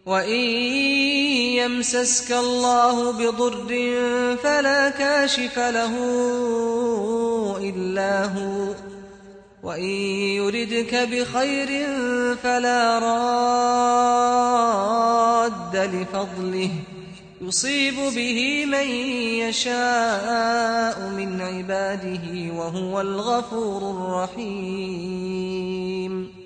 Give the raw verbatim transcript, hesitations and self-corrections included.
وإن يمسسك الله بضر فلا كاشف له إلا هو، وإن يردك بخير فلا راد لفضله يصيب به من يشاء من عباده وهو الغفور الرحيم.